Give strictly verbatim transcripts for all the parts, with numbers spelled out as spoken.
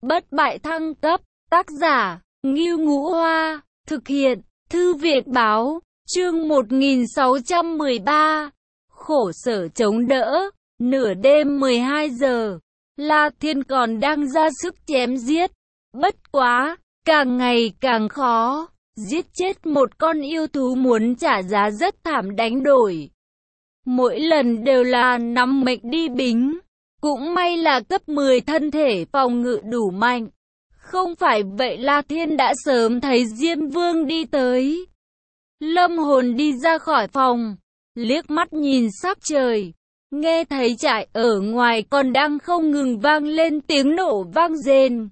Bất bại thăng cấp, tác giả, Ngưu Ngũ Hoa, thực hiện, Thư viện Báo, chương một nghìn sáu trăm mười ba, khổ sở chống đỡ, nửa đêm mười hai giờ, La Thiên còn đang ra sức chém giết, bất quá, càng ngày càng khó, giết chết một con yêu thú muốn trả giá rất thảm đánh đổi. Mỗi lần đều là nắm mệnh đi bính. Cũng may là cấp mười thân thể phòng ngự đủ mạnh. Không phải vậy La Thiên đã sớm thấy Diêm Vương đi tới. Lâm Hồn đi ra khỏi phòng, liếc mắt nhìn sắc trời, nghe thấy trại ở ngoài còn đang không ngừng vang lên tiếng nổ vang rền.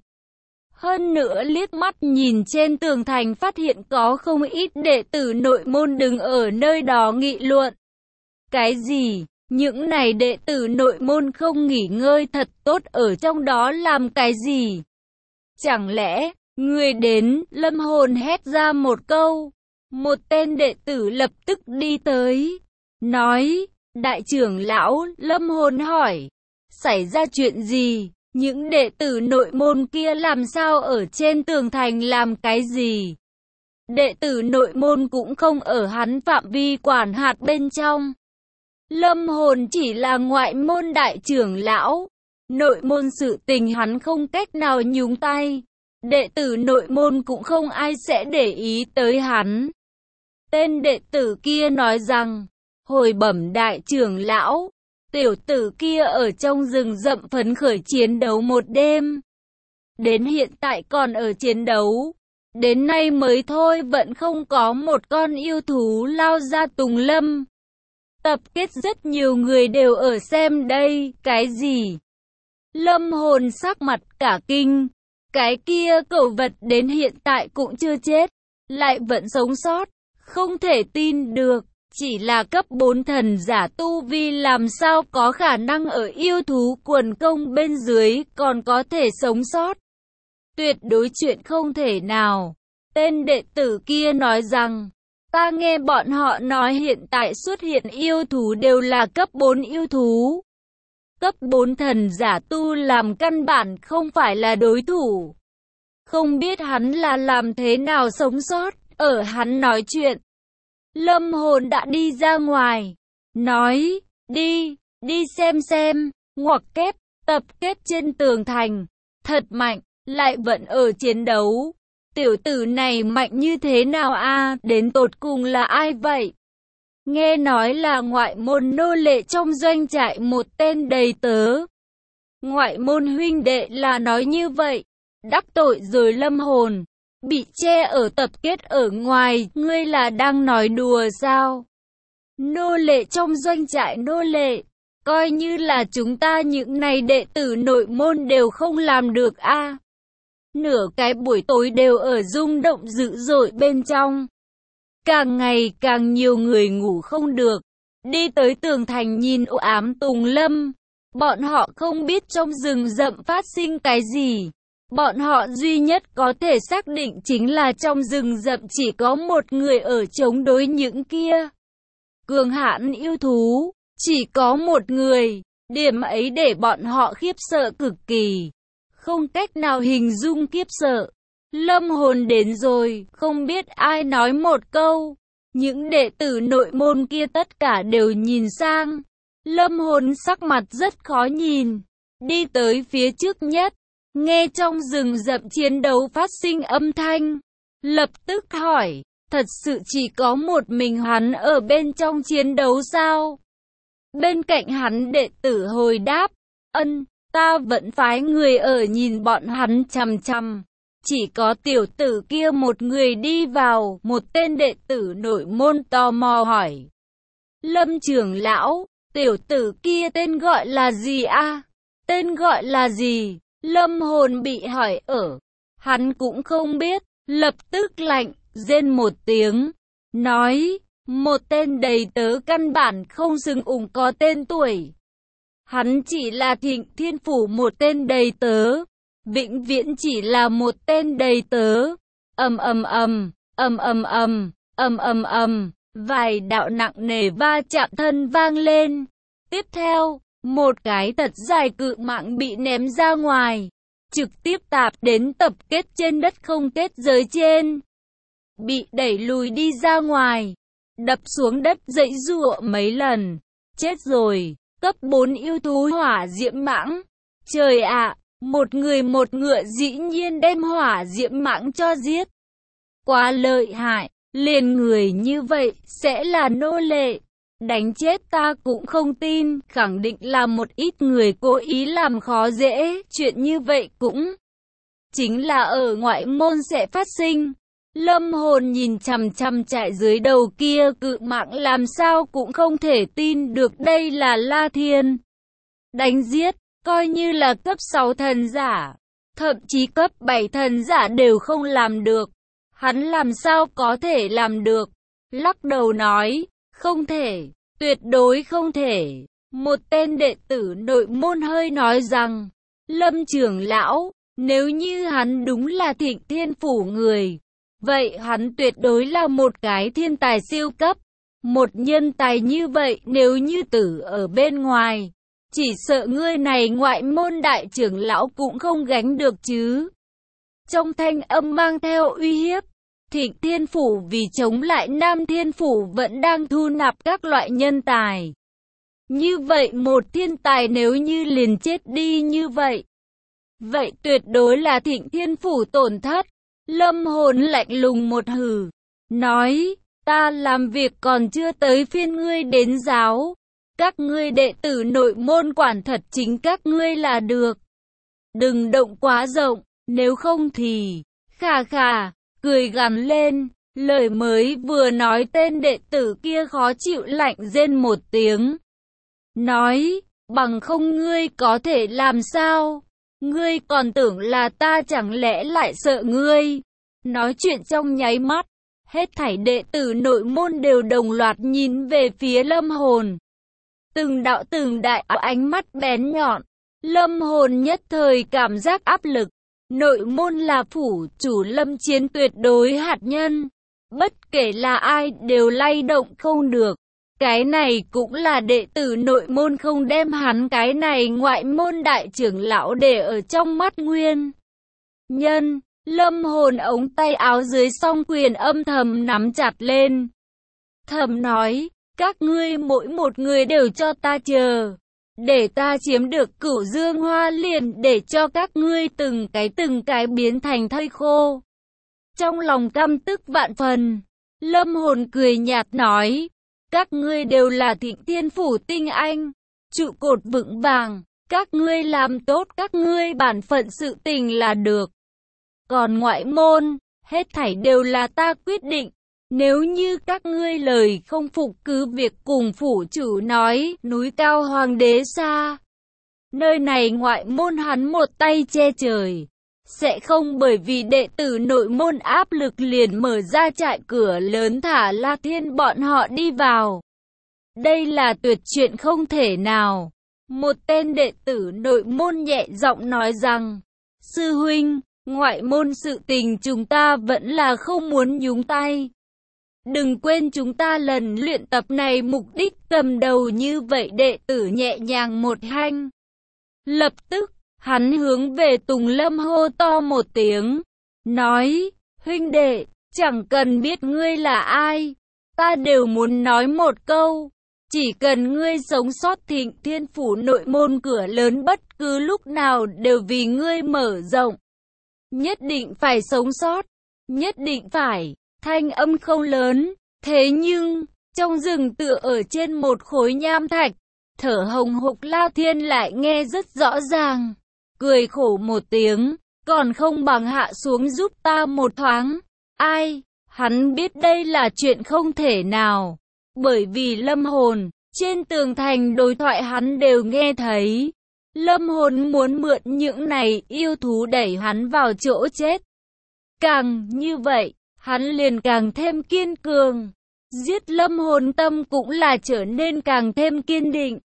Hơn nữa liếc mắt nhìn trên tường thành phát hiện có không ít đệ tử nội môn đứng ở nơi đó nghị luận. Cái gì? Những này đệ tử nội môn không nghỉ ngơi thật tốt ở trong đó làm cái gì? Chẳng lẽ, người đến, Lâm Hồn hét ra một câu. Một tên đệ tử lập tức đi tới, nói, đại trưởng lão, Lâm Hồn hỏi, xảy ra chuyện gì? Những đệ tử nội môn kia làm sao ở trên tường thành làm cái gì? Đệ tử nội môn cũng không ở hắn phạm vi quản hạt bên trong. Lâm Hồn chỉ là ngoại môn đại trưởng lão, nội môn sự tình hắn không cách nào nhúng tay, đệ tử nội môn cũng không ai sẽ để ý tới hắn. Tên đệ tử kia nói rằng, hồi bẩm đại trưởng lão, tiểu tử kia ở trong rừng rậm phấn khởi chiến đấu một đêm. Đến hiện tại còn ở chiến đấu, đến nay mới thôi vẫn không có một con yêu thú lao ra Tùng Lâm. Tập kết rất nhiều người đều ở xem đây, cái gì? Lâm Hồn sắc mặt cả kinh, cái kia cẩu vật đến hiện tại cũng chưa chết, lại vẫn sống sót, không thể tin được, chỉ là cấp bốn thần giả tu vi làm sao có khả năng ở yêu thú quần công bên dưới còn có thể sống sót. Tuyệt đối chuyện không thể nào. Tên đệ tử kia nói rằng, ta nghe bọn họ nói hiện tại xuất hiện yêu thú đều là cấp bốn yêu thú. Cấp bốn thần giả tu làm căn bản không phải là đối thủ. Không biết hắn là làm thế nào sống sót, ở hắn nói chuyện. Lâm Hồn đã đi ra ngoài, nói, đi, đi xem xem, ngoặc kép, tập kết trên tường thành, thật mạnh, lại vẫn ở chiến đấu. Tiểu tử này mạnh như thế nào a? Đến tột cùng là ai vậy? Nghe nói là ngoại môn nô lệ trong doanh trại một tên đầy tớ. Ngoại môn huynh đệ là nói như vậy. Đắc tội rồi Lâm Hồn. Bị che ở tập kết ở ngoài, ngươi là đang nói đùa sao? Nô lệ trong doanh trại nô lệ. Coi như là chúng ta những này đệ tử nội môn đều không làm được a. Nửa cái buổi tối đều ở rung động dữ dội bên trong. Càng ngày càng nhiều người ngủ không được. Đi tới tường thành nhìn u ám Tùng Lâm. Bọn họ không biết trong rừng rậm phát sinh cái gì. Bọn họ duy nhất có thể xác định chính là trong rừng rậm chỉ có một người ở chống đối những kia cường hãn yêu thú. Chỉ có một người. Điểm ấy để bọn họ khiếp sợ cực kỳ. Không cách nào hình dung kiếp sợ. Lâm Hồn đến rồi, không biết ai nói một câu. Những đệ tử nội môn kia tất cả đều nhìn sang. Lâm Hồn sắc mặt rất khó nhìn. Đi tới phía trước nhất, nghe trong rừng rậm chiến đấu phát sinh âm thanh. Lập tức hỏi, thật sự chỉ có một mình hắn ở bên trong chiến đấu sao? Bên cạnh hắn đệ tử hồi đáp, ân. Ta vẫn phái người ở nhìn bọn hắn chằm chằm. Chỉ có tiểu tử kia một người đi vào, một tên đệ tử nội môn tò mò hỏi. Lâm trưởng lão, tiểu tử kia tên gọi là gì a? Tên gọi là gì? Lâm Hồn bị hỏi ở. Hắn cũng không biết, lập tức lạnh, rên một tiếng. Nói, một tên đầy tớ căn bản không xứng ủng có tên tuổi. Hắn chỉ là Thịnh Thiên Phủ một tên đầy tớ, vĩnh viễn chỉ là một tên đầy tớ. Ầm ầm ầm, ầm ầm ầm, ầm ầm ầm, vài đạo nặng nề va chạm thân vang lên. Tiếp theo, một cái thật dài cự mạng bị ném ra ngoài. trực tiếp tạp đến tập kết trên đất không kết giới trên. Bị đẩy lùi đi ra ngoài, đập xuống đất dãy giụa mấy lần. Chết rồi, cấp bốn yêu thú hỏa diễm mãng. Trời ạ, một người một ngựa dĩ nhiên đem hỏa diễm mãng cho giết. Quá lợi hại, liền người như vậy sẽ là nô lệ. Đánh chết ta cũng không tin, khẳng định là một ít người cố ý làm khó dễ, chuyện như vậy cũng chính là ở ngoại môn sẽ phát sinh. Lâm Hồn nhìn chằm chằm chạy dưới đầu kia cự mãng làm sao cũng không thể tin được đây là La Thiên. Đánh giết, coi như là cấp sáu thần giả, thậm chí cấp bảy thần giả đều không làm được. Hắn làm sao có thể làm được? Lắc đầu nói, không thể, tuyệt đối không thể. Một tên đệ tử nội môn hơi nói rằng, Lâm trưởng lão, nếu như hắn đúng là Thịnh Thiên Phủ người, vậy hắn tuyệt đối là một cái thiên tài siêu cấp. Một nhân tài như vậy nếu như tử ở bên ngoài, chỉ sợ ngươi này ngoại môn đại trưởng lão cũng không gánh được chứ. Trong thanh âm mang theo uy hiếp, Thịnh Thiên Phủ vì chống lại Nam Thiên Phủ vẫn đang thu nạp các loại nhân tài. Như vậy một thiên tài nếu như liền chết đi như vậy, vậy tuyệt đối là Thịnh Thiên Phủ tổn thất. Lâm Hồn lạnh lùng một hừ, nói, ta làm việc còn chưa tới phiên ngươi đến giáo. Các ngươi đệ tử nội môn quản thật chính các ngươi là được. Đừng động quá rộng, nếu không thì, khà khà, cười gằn lên, lời mới vừa nói tên đệ tử kia khó chịu lạnh rên một tiếng. Nói, bằng không ngươi có thể làm sao? Ngươi còn tưởng là ta chẳng lẽ lại sợ ngươi? Nói chuyện trong nháy mắt, hết thảy đệ tử nội môn đều đồng loạt nhìn về phía Lâm Hồn. Từng đạo từng đại ánh mắt bén nhọn, Lâm Hồn nhất thời cảm giác áp lực. Nội môn là phủ chủ lâm chiến tuyệt đối hạt nhân, bất kể là ai đều lay động không được. Cái này cũng là đệ tử nội môn không đem hắn cái này ngoại môn đại trưởng lão để ở trong mắt nguyên nhân. Lâm Hồn ống tay áo dưới song quyền âm thầm nắm chặt lên, thầm nói, các ngươi mỗi một người đều cho ta chờ, để ta chiếm được Cửu Dương Hoa liền để cho các ngươi từng cái từng cái biến thành thây khô. Trong lòng căm tức vạn phần, Lâm Hồn cười nhạt nói, các ngươi đều là Thịnh Thiên Phủ tinh anh, trụ cột vững vàng, các ngươi làm tốt các ngươi bản phận sự tình là được. Còn ngoại môn, hết thảy đều là ta quyết định. Nếu như các ngươi lời không phục cứ việc cùng phủ chủ nói, núi cao hoàng đế xa. Nơi này ngoại môn hắn một tay che trời. Sẽ không bởi vì đệ tử nội môn áp lực liền mở ra trại cửa lớn thả La Thiên bọn họ đi vào. Đây là tuyệt chuyện không thể nào. Một tên đệ tử nội môn nhẹ giọng nói rằng, sư huynh, ngoại môn sự tình chúng ta vẫn là không muốn nhúng tay. Đừng quên chúng ta lần luyện tập này mục đích cầm đầu như vậy. Đệ tử nhẹ nhàng một hanh. Lập tức, hắn hướng về Tùng Lâm hô to một tiếng, nói, huynh đệ, chẳng cần biết ngươi là ai, ta đều muốn nói một câu, chỉ cần ngươi sống sót Thịnh Thiên Phủ nội môn cửa lớn bất cứ lúc nào đều vì ngươi mở rộng. Nhất định phải sống sót, nhất định phải. Thanh âm không lớn, thế nhưng, trong rừng tựa ở trên một khối nham thạch, thở hồng hộc La Thiên lại nghe rất rõ ràng. Cười khổ một tiếng, còn không bằng hạ xuống giúp ta một thoáng. Ai, hắn biết đây là chuyện không thể nào. Bởi vì Lâm Hồn, trên tường thành đối thoại hắn đều nghe thấy. Lâm Hồn muốn mượn những này yêu thú đẩy hắn vào chỗ chết. Càng như vậy, hắn liền càng thêm kiên cường. Giết Lâm Hồn tâm cũng là trở nên càng thêm kiên định.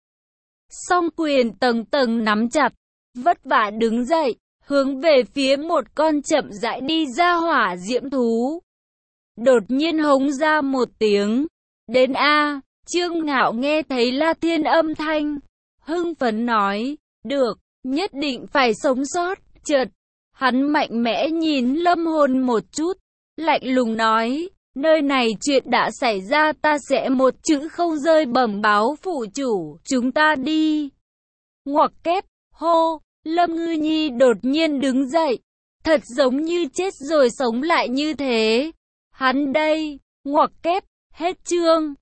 Song quyền tầng tầng nắm chặt, vất vả đứng dậy, hướng về phía một con chậm rãi đi ra hỏa diễm thú. Đột nhiên hống ra một tiếng. Đến A, Trương Ngạo nghe thấy La Thiên âm thanh, hưng phấn nói, được, nhất định phải sống sót. Chợt, Hắn mạnh mẽ nhìn Lâm Hồn một chút, lạnh lùng nói, nơi này chuyện đã xảy ra ta sẽ một chữ không rơi bẩm báo phủ chủ, chúng ta đi. Ngoặc kép, hô, Lâm Ngư Nhi đột nhiên đứng dậy, thật giống như chết rồi sống lại như thế. Hắn đây, ngoặc kép, hết chương.